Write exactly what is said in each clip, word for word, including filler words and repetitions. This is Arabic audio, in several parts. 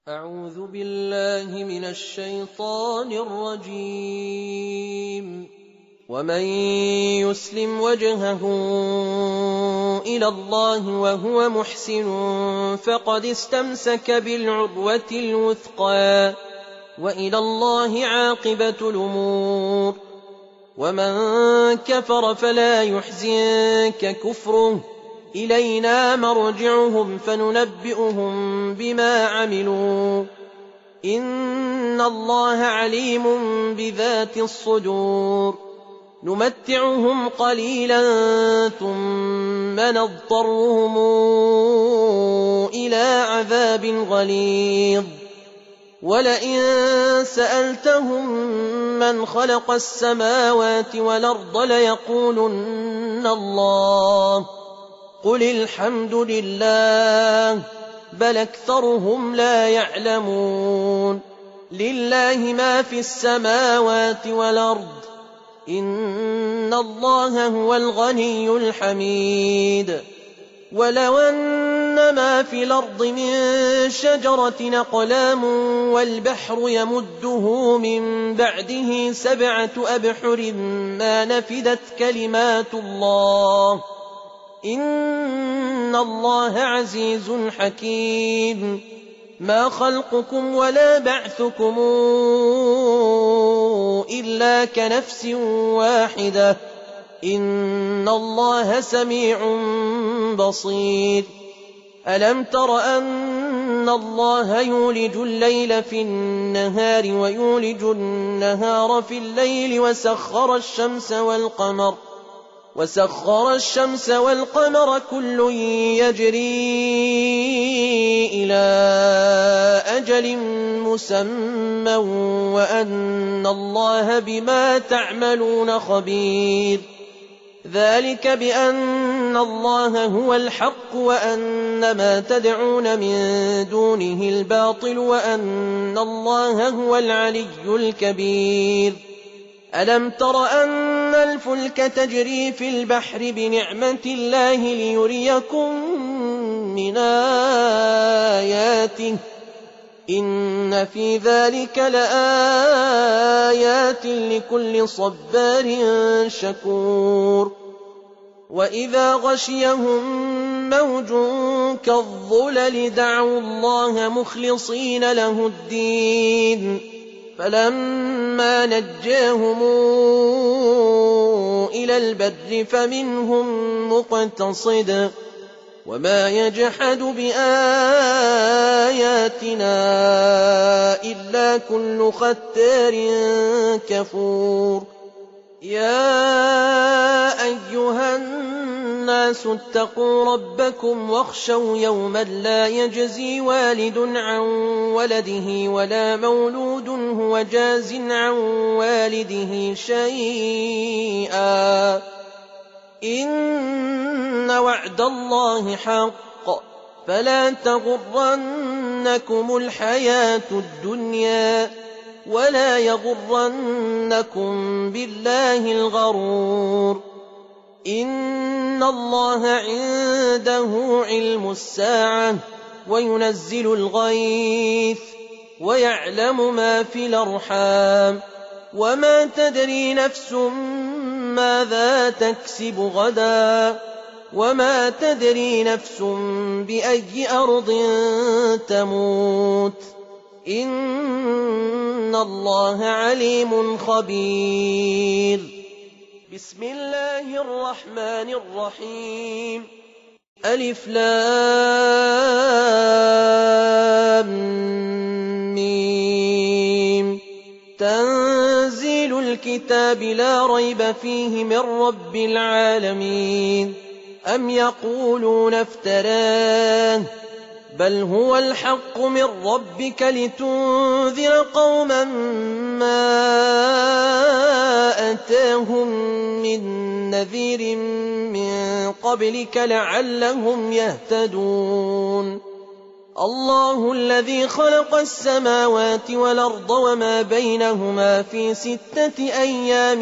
أعوذ بالله من الشيطان الرجيم. ومن يسلم وجهه إلى الله وهو محسن فقد استمسك بالعروة الوثقى وإلى الله عاقبة الأمور. ومن كفر فلا يحزنك كفره، إلينا مرجعهم فننبئهم بما عملوا، إن الله عليم بذات الصدور. نمتعهم قليلا ثم نضطرهم إلى عذاب غليظ. ولئن سألتهم من خلق السماوات والأرض ليقولن الله، قل الحمد لله، بل أكثرهم لا يعلمون. لله ما في السماوات والأرض، إن الله هو الغني الحميد. ولو أن ما في الأرض من شجرة أقلام والبحر يمده من بعده سبعة أبحر ما نفدت كلمات الله، إن الله عزيز حكيم. ما خلقكم ولا بعثكم إلا كنفس واحدة، إن الله سميع بصير. ألم تر أن الله يولج الليل في النهار ويولج النهار في الليل وسخر الشمس والقمر وسخر الشمس والقمر كل يجري إلى أجل مسمى وأن الله بما تعملون خبير. ذلك بأن الله هو الحق وأن ما تدعون من دونه الباطل وأن الله هو العلي الكبير. ألم تر أن الفلك تجري في البحر بنعمة الله ليريكم من آياته، إن في ذلك لآيات لكل صبار شكور. وإذا غشيهم موج كالظلل دعوا الله مخلصين له الدين، فلما نجاهم إلى البر فمنهم مقتصد، وما يجحد بآياتنا إلا كل ختار كفور. يا أيها الناس اتقوا ربكم واخشوا يوما لا يجزي والد عن ولده ولا مولود هو جاز عن والده شيئا، إن وعد الله حق، فلا تغرنكم الحياة الدنيا ولا يغرنكم بالله الغرور. إن الله عنده علم الساعة وينزل الغيث ويعلم ما في الأرحام، وما تدري نفس ماذا تكسب غدا، وما تدري نفس بأي أرض تموت، إن الله عليم خبير. بسم الله الرحمن الرحيم. ألف لام ميم. تنزيل الكتاب لا ريب فيه من رب العالمين. أم يقولون افتراه، بل هو الحق من ربك لتنذر قوما ما أتاهم من نذير من قبلك لعلهم يهتدون. الله الذي خلق السماوات والأرض وما بينهما في ستة أيام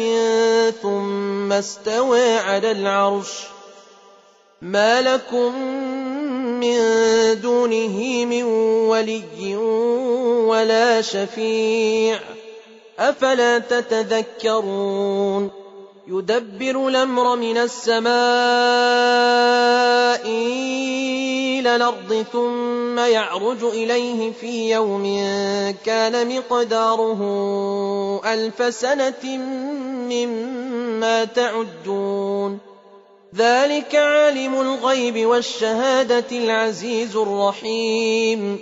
ثم استوى على العرش، ما لكم من دونه من ولي ولا شفيع أفلا تتذكرون يدبر الأمر من السماء إلى الأرض ثم يعرج إليه في يوم كان مقداره ألف سنة مما تعدون ذلك عالم الغيب والشهادة العزيز الرحيم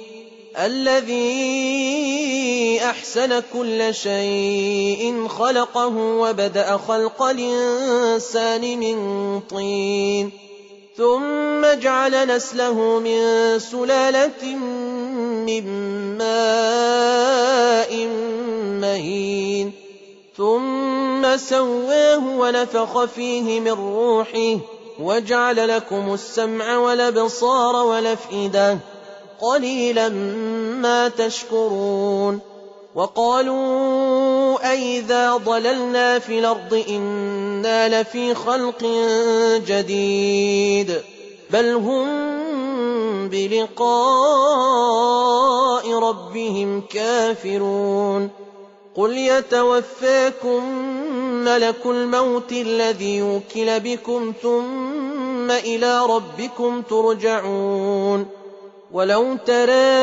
الذي أحسن كل شيء خلقه وبدأ خلق الإنسان من طين ثم جعل نسله من سلالة من ماء مهين ثم سواه ونفخ فيه من روحه وجعل لكم السمع والأبصار والأفئدة قليلا ما تشكرون وقالوا أئذا ضللنا في الأرض إنا لفي خلق جديد بل هم بلقاء ربهم كافرون قل يتوفاكم ملك الموت الذي وكل بكم ثم إلى ربكم ترجعون ولو ترى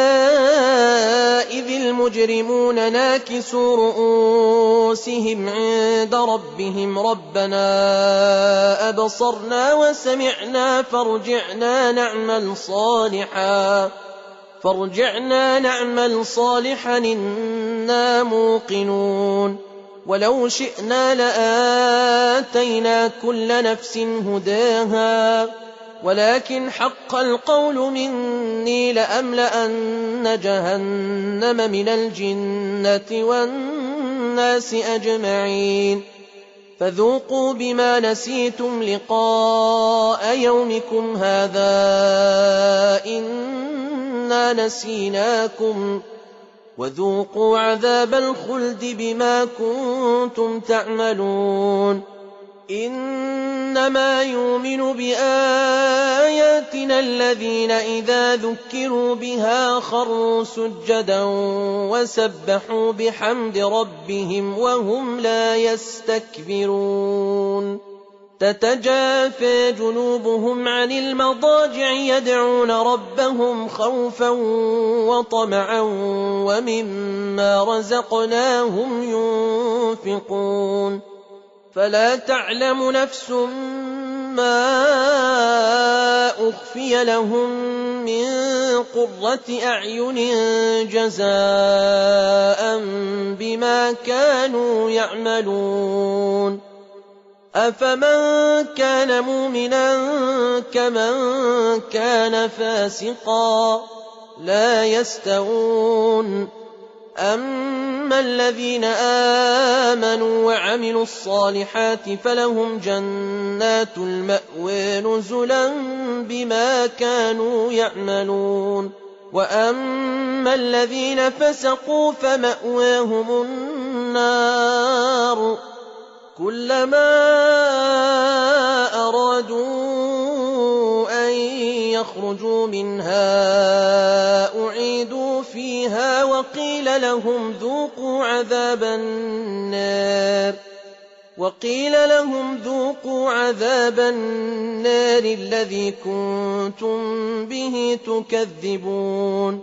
إذ المجرمون ناكسوا رؤوسهم عند ربهم ربنا أبصرنا وسمعنا فارجعنا نعمل صالحا فارجعنا نعمل صالحا إنا موقنون ولو شئنا لآتينا كل نفس هداها ولكن حق القول مني لأملأن جهنم من الجنة والناس أجمعين فذوقوا بما نسيتم لقاء يومكم هذا إنا نسيناكم وذوقوا عذاب الخلد بما كنتم تعملون إنما يؤمن بآياتنا الذين إذا ذكروا بها خروا سجدا وسبحوا بحمد ربهم وهم لا يستكبرون تتجافى جنوبهم عن المضاجع يدعون ربهم خوفا وطمعا ومما رزقناهم ينفقون فلا تعلم نفس ما أخفي لهم من قرة أعين جزاء بما كانوا يعملون أفمن كان مؤمنا كمن كان فاسقا لا يستوون أما الذين آمنوا وعملوا الصالحات فلهم جنات المأوى نزلا بما كانوا يعملون وأما الذين فسقوا فمأواهم النار كلما أرادوا أن يخرجوا منها أعيدوا فيها وقيل لهم ذوقوا عذاب النار وقيل لهم ذوقوا عذاب النار الذي كنتم به تكذبون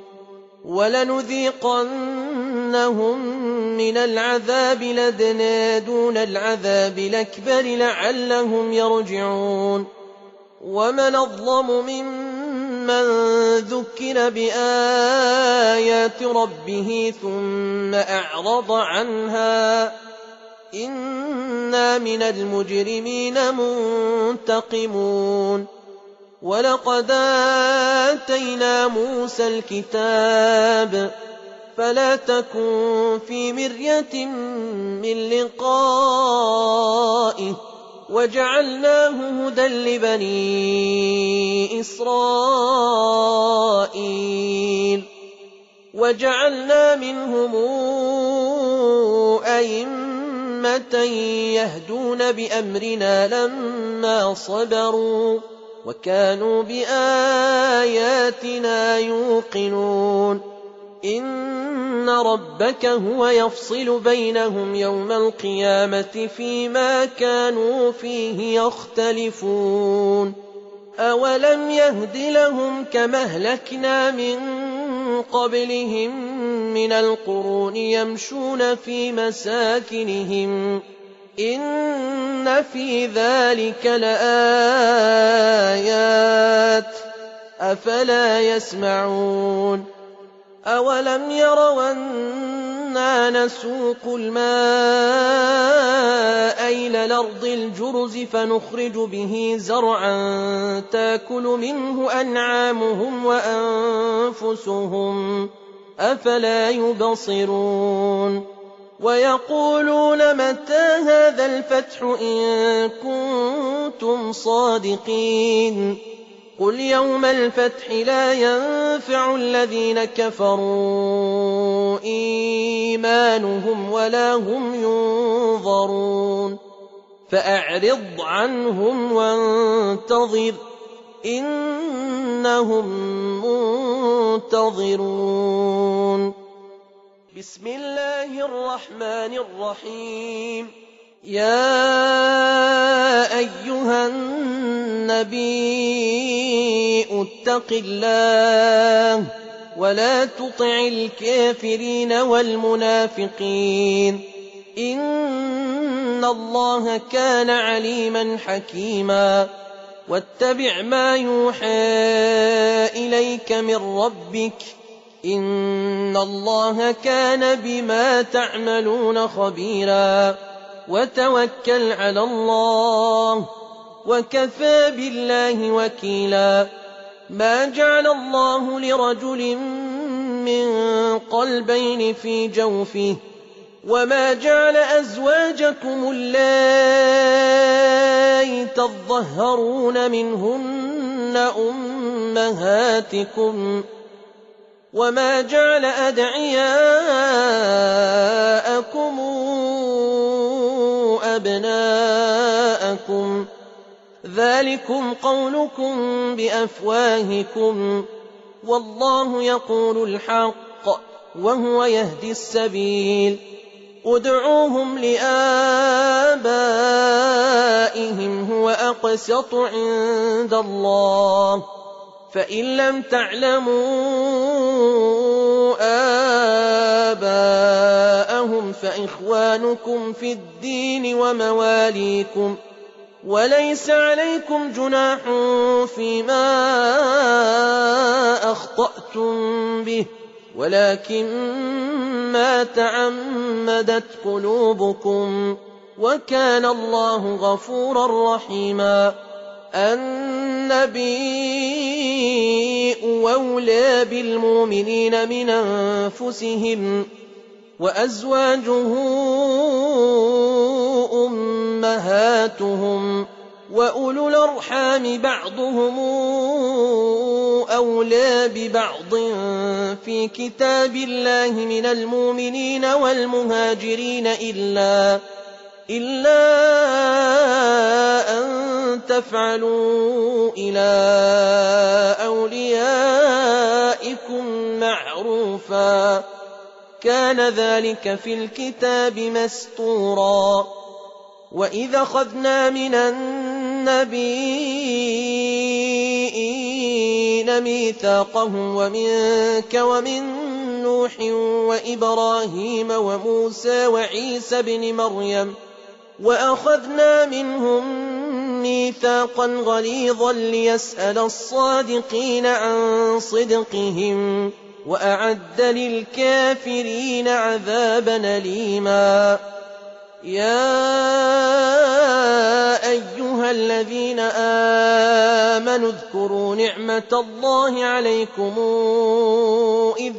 ولنذيقنهم من العذاب لدنا دون العذاب الأكبر لعلهم يرجعون ومن أظلم ممن ذكر بآيات ربه ثم أعرض عنها إنا من المجرمين منتقمون ولقد آتينا موسى الكتاب فلا تكن في مرية من لقائه وجعلناه هدى لبني إسرائيل وجعلنا منهم أئمة يهدون بأمرنا لما صبروا وكانوا بآياتنا يوقنون إن ربك هو يفصل بينهم يوم القيامة فيما كانوا فيه يختلفون أولم يهد لهم كما أهلكنا من قبلهم من القرون يمشون في مساكنهم إن في ذلك لآيات أفلا يسمعون أولم يروا أنا نسوق الماء إلى الأرض الجرز فنخرج به زرعا تاكل منه أنعامهم وأنفسهم أفلا يبصرون ويقولون متى هذا الفتح إن كنتم صادقين قل يوم الفتح لا ينفع الذين كفروا إيمانهم ولا هم ينظرون فأعرض عنهم وانتظر إنهم منتظرون بسم الله الرحمن الرحيم يا أيها النبي اتق الله ولا تطع الكافرين والمنافقين إن الله كان عليما حكيما واتبع ما يوحى إليك من ربك إن الله كان بما تعملون خبيرا وتوكل على الله وكفى بالله وكيلا ما جعل الله لرجل من قلبين في جوفه وما جعل أزواجكم اللائي تظهرون منهن أمهاتكم وما جعل أدعياءكم أبناءكم ذلكم قولكم بأفواهكم والله يقول الحق وهو يهدي السبيل ادعوهم لآبائهم هو أقسط عند الله فإن لم تعلموا آباءهم فإخوانكم في الدين ومواليكم وليس عليكم جناح فيما أخطأتم به ولكن ما تعمدت قلوبكم وكان الله غفورا رحيما النبي أولى بالمؤمنين من أنفسهم وأزواجه أمهاتهم وأولو الأرحام بعضهم أولى ببعض في كتاب الله من المؤمنين والمهاجرين إلا إلا أن تفعلوا إلى أوليائكم معروفا كان ذلك في الكتاب مسطورا وإذا أخذنا من النبيين ميثاقهم ومنك ومن نوح وإبراهيم وموسى وعيسى بن مريم وأخذنا منهم ميثاقا غليظا ليسأل الصادقين عن صدقهم وأعد للكافرين عذابا أليما يا أيها الذين آمنوا اذكروا نعمة الله عليكم إذ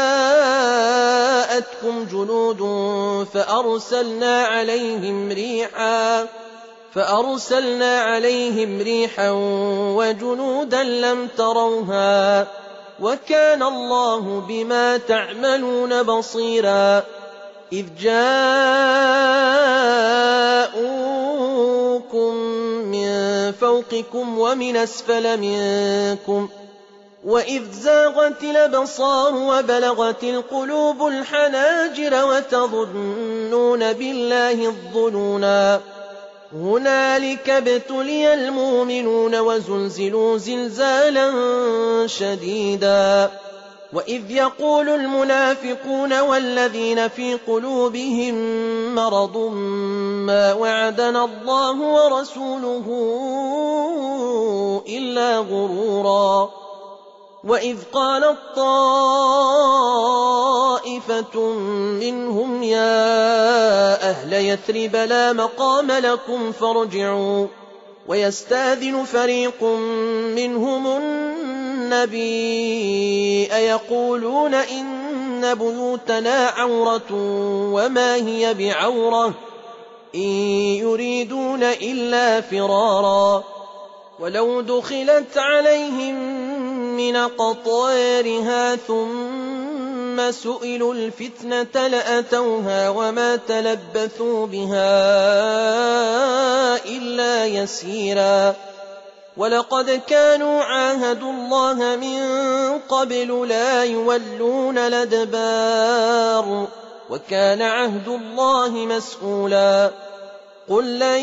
جاءتكم جنود فأرسلنا عليهم ريحا فأرسلنا عليهم ريحا وجنودا لم تروها وكان الله بما تعملون بصيرا إذ جاءوكم من فوقكم ومن أسفل منكم وإذ زاغت الأبصار وبلغت القلوب الحناجر وتظنون بالله الظنونا هنالك ابتلي المؤمنون وزلزلوا زلزالا شديدا وإذ يقول المنافقون والذين في قلوبهم مرض ما وعدنا الله ورسوله إلا غرورا وإذ قالت طائفة منهم يا أهل يثرب لا مقام لكم فارجعوا ويستاذن فريق منهم النبي يقولون إن بيوتنا عورة وما هي بعورة إن يريدون إلا فرارا ولو دخلت عليهم من أقطارها ثم سئلوا الفتنة لأتوها وما تلبثوا بها إلا يسيرا ولقد كانوا عاهدوا الله من قبل لا يولون الأدبار وكان عهد الله مسؤولا قل لن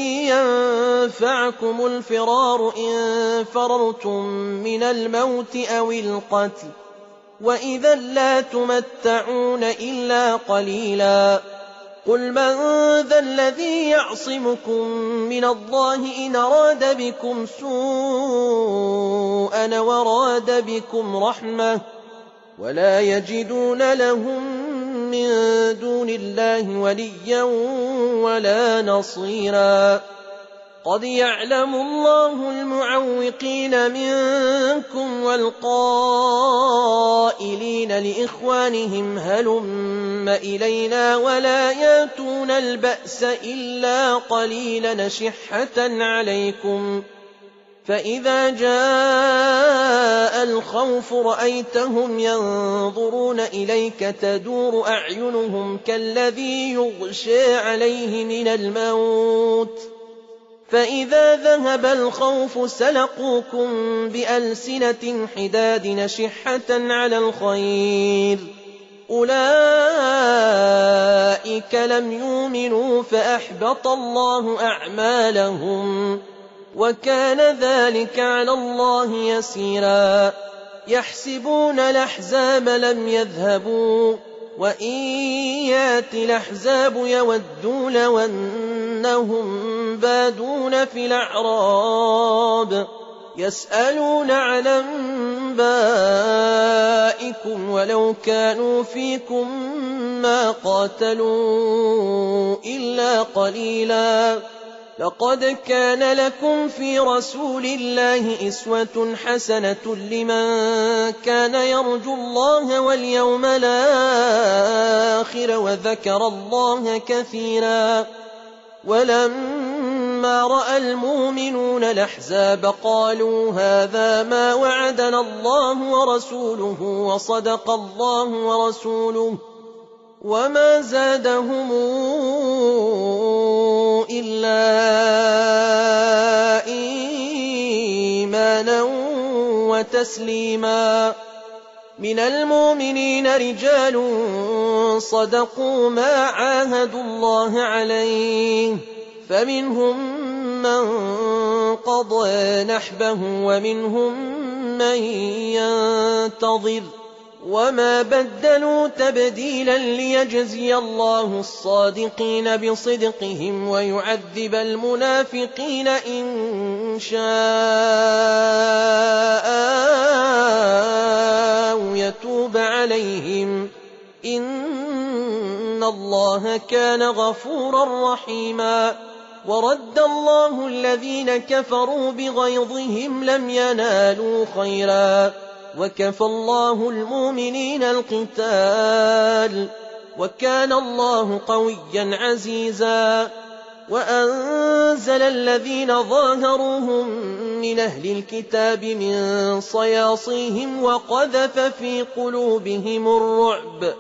ينفعكم الفرار إن فررتم من الموت أو القتل وإذا لا تمتعون إلا قليلا قل من ذا الذي يعصمكم من الله إن أراد بكم سوءا وراد بكم رحمة ولا يجدون لهم من دون الله وليا ولا نصيرا قد يعلم الله المعوقين منكم والقائلين لإخوانهم هلم إلينا ولا ياتون البأس إلا قليلا نشحة عليكم فإذا جاء الخوف رأيتهم ينظرون إليك تدور أعينهم كالذي يغشى عليه من الموت فإذا ذهب الخوف سلقوكم بألسنة حداد نشحة على الخير أولئك لم يؤمنوا فأحبط الله أعمالهم وكان ذلك على الله يسيرا يحسبون الأحزاب لم يذهبوا وإن يأتي الأحزاب يودوا لو أنهم بادون في الأعراب يسألون عن أنبائكم ولو كانوا فيكم ما قاتلوا إلا قليلا لقد كان لكم في رسول الله أسوة حسنة لمن كان يرجو الله واليوم الآخر وذكر الله كثيرا ولما رأى المؤمنون الأحزاب قالوا هذا ما وعدنا الله ورسوله وصدق الله ورسوله وما زادهم إلا إيمانا وتسليما من المؤمنين رجال صدقوا ما عاهدوا الله عليه فمنهم من قضى نحبه ومنهم من ينتظر وما بدلوا تبديلا ليجزي الله الصادقين بصدقهم ويعذب المنافقين إن شاء أو يتوب عليهم إن الله كان غفورا رحيما ورد الله الذين كفروا بغيظهم لم ينالوا خيرا وكفى الله المؤمنين القتال وكان الله قويا عزيزا وأنزل الذين ظاهروهم من أهل الكتاب من صياصيهم وقذف في قلوبهم الرعب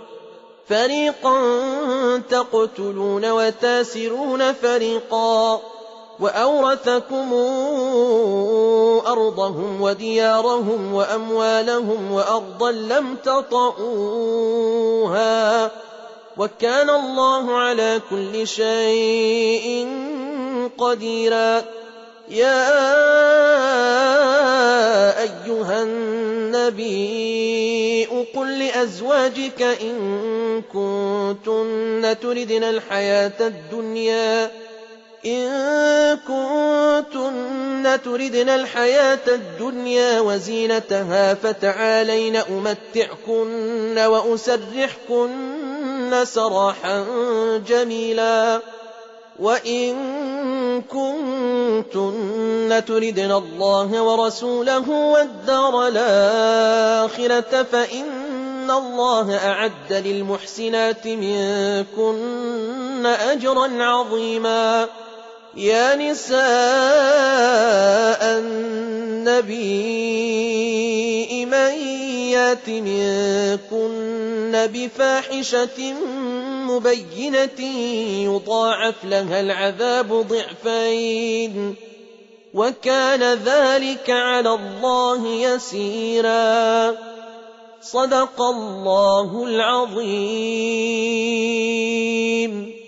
فريقا تقتلون وتاسرون فريقا وأورثكم أرضهم وديارهم وأموالهم وأرضا لم تطئوها وكان الله على كل شيء قديرا. يا أيها النبي قل لأزواجك إن كنتن تردن الحياة الدنيا إن كنتن تردن الحياة الدنيا وزينتها فتعالين أمتعكن وأسرحكن سراحا جميلا. وإن كنتن تردن الله ورسوله والدار الآخرة فإن الله أعد للمحسنات منكن أجرا عظيما. يا نساء النبي من يات منكن بفاحشة مبينة يضاعف لها العذاب ضعفين وكان ذلك على الله يسيرا. صدق الله العظيم.